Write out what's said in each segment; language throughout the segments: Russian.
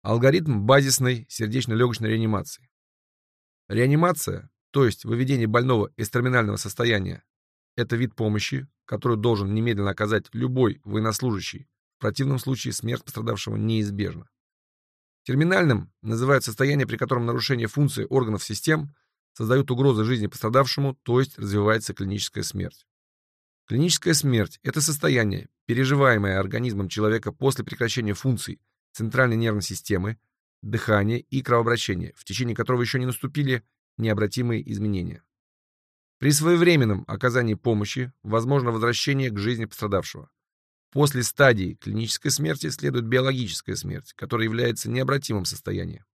Алгоритм базисной сердечно-легочной реанимации. Реанимация, то есть выведение больного из терминального состояния, это вид помощи, которую должен немедленно оказать любой военнослужащий. В противном случае смерть пострадавшего неизбежна. Терминальным называют состояние, при котором нарушение функций органов систем создают угрозы жизни пострадавшему, то есть развивается клиническая смерть. Клиническая смерть – это состояние, переживаемое организмом человека после прекращения функций центральной нервной системы, дыхания и кровообращения, в течение которого еще не наступили необратимые изменения. При своевременном оказании помощи возможно возвращение к жизни пострадавшего. После стадии клинической смерти следует биологическая смерть, которая является необратимым состоянием.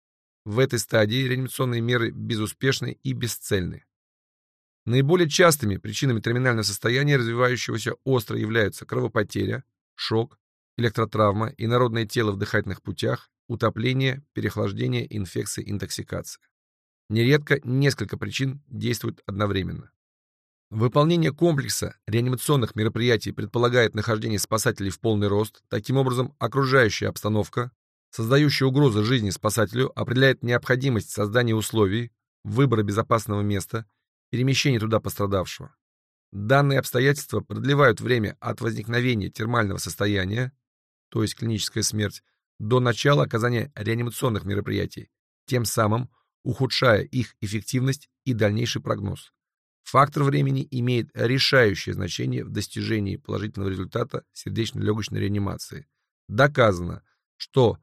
В этой стадии реанимационные меры безуспешны и бесцельны. Наиболее частыми причинами терминального состояния развивающегося остро являются кровопотеря, шок, электротравма, инородное тело в дыхательных путях, утопление, переохлаждение, инфекция, интоксикация. Нередко несколько причин действуют одновременно. Выполнение комплекса реанимационных мероприятий предполагает нахождение спасателей в полный рост. Таким образом, окружающая обстановка, создающая угрозу жизни спасателю, определяет необходимость создания условий, выбора безопасного места, перемещения туда пострадавшего. Данные обстоятельства продлевают время от возникновения термального состояния, то есть клиническая смерть, до начала оказания реанимационных мероприятий, тем самым ухудшая их эффективность и дальнейший прогноз. Фактор времени имеет решающее значение в достижении положительного результата сердечно-легочной реанимации. Доказано, что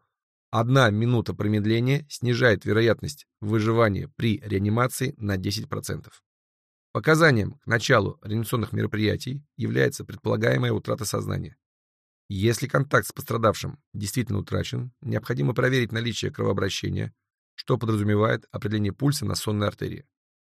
1 минута промедления снижает вероятность выживания при реанимации на 10%. Показанием к началу реанимационных мероприятий является предполагаемая утрата сознания. Если контакт с пострадавшим действительно утрачен, необходимо проверить наличие кровообращения, что подразумевает определение пульса на сонной артерии.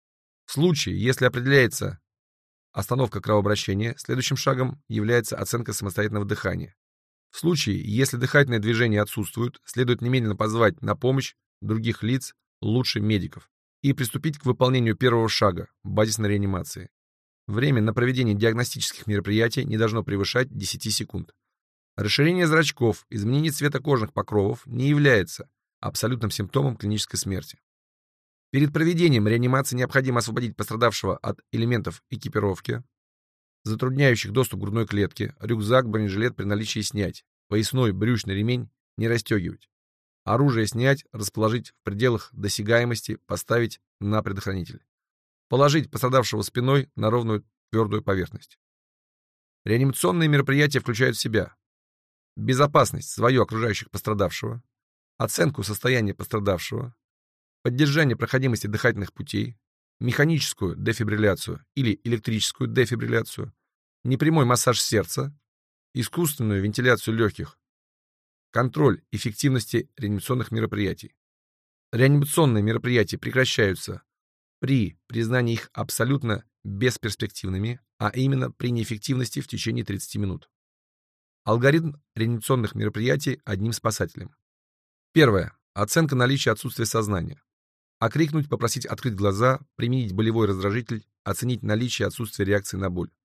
В случае, если определяется остановка кровообращения, следующим шагом является оценка самостоятельного дыхания. В случае, если дыхательные движения отсутствуют, следует немедленно позвать на помощь других лиц, лучше медиков, и приступить к выполнению первого шага – базисной реанимации. Время на проведение диагностических мероприятий не должно превышать 10 секунд. Расширение зрачков, изменение цвета кожных покровов не является абсолютным симптомом клинической смерти. Перед проведением реанимации необходимо освободить пострадавшего от элементов экипировки, затрудняющих доступ к грудной клетке, рюкзак, бронежилет при наличии снять, поясной брючный ремень не расстегивать, оружие снять, расположить в пределах досягаемости, поставить на предохранитель, положить пострадавшего спиной на ровную твердую поверхность. Реанимационные мероприятия включают в себя безопасность свою окружающих пострадавшего, оценку состояния пострадавшего, поддержание проходимости дыхательных путей, механическую дефибрилляцию или электрическую дефибрилляцию, непрямой массаж сердца, искусственную вентиляцию легких, контроль эффективности реанимационных мероприятий. Реанимационные мероприятия прекращаются при признании их абсолютно бесперспективными, а именно при неэффективности в течение 30 минут. Алгоритм реанимационных мероприятий одним спасателем. Первое. Оценка наличия отсутствия сознания. Окрикнуть, попросить открыть глаза, применить болевой раздражитель, оценить наличие отсутствия реакции на боль.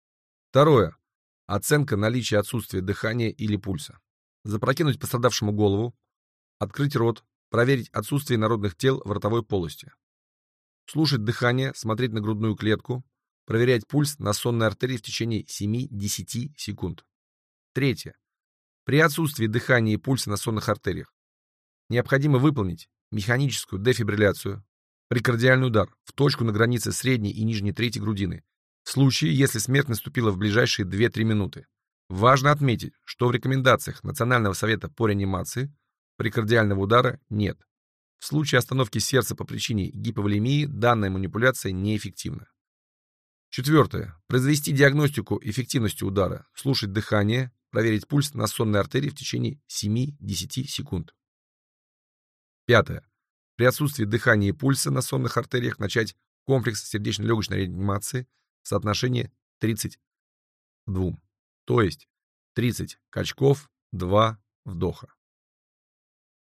Второе. Оценка наличия отсутствия дыхания или пульса. Запрокинуть пострадавшему голову, открыть рот, проверить отсутствие инородных тел в ротовой полости. Слушать дыхание, смотреть на грудную клетку, проверять пульс на сонной артерии в течение 7-10 секунд. Третье. При отсутствии дыхания и пульса на сонных артериях необходимо выполнить механическую дефибрилляцию, прикардиальный удар в точку на границе средней и нижней трети грудины, в случае, если смерть наступила в ближайшие 2-3 минуты. Важно отметить, что в рекомендациях Национального совета по реанимации прикардиального удара нет. В случае остановки сердца по причине гиповолемии данная манипуляция неэффективна. Четвертое. Произвести диагностику эффективности удара, слушать дыхание, проверить пульс на сонной артерии в течение 7-10 секунд. Пятое. При отсутствии дыхания и пульса на сонных артериях начать комплекс сердечно-легочной реанимации в соотношении 30 к 2, то есть 30 качков, 2 вдоха.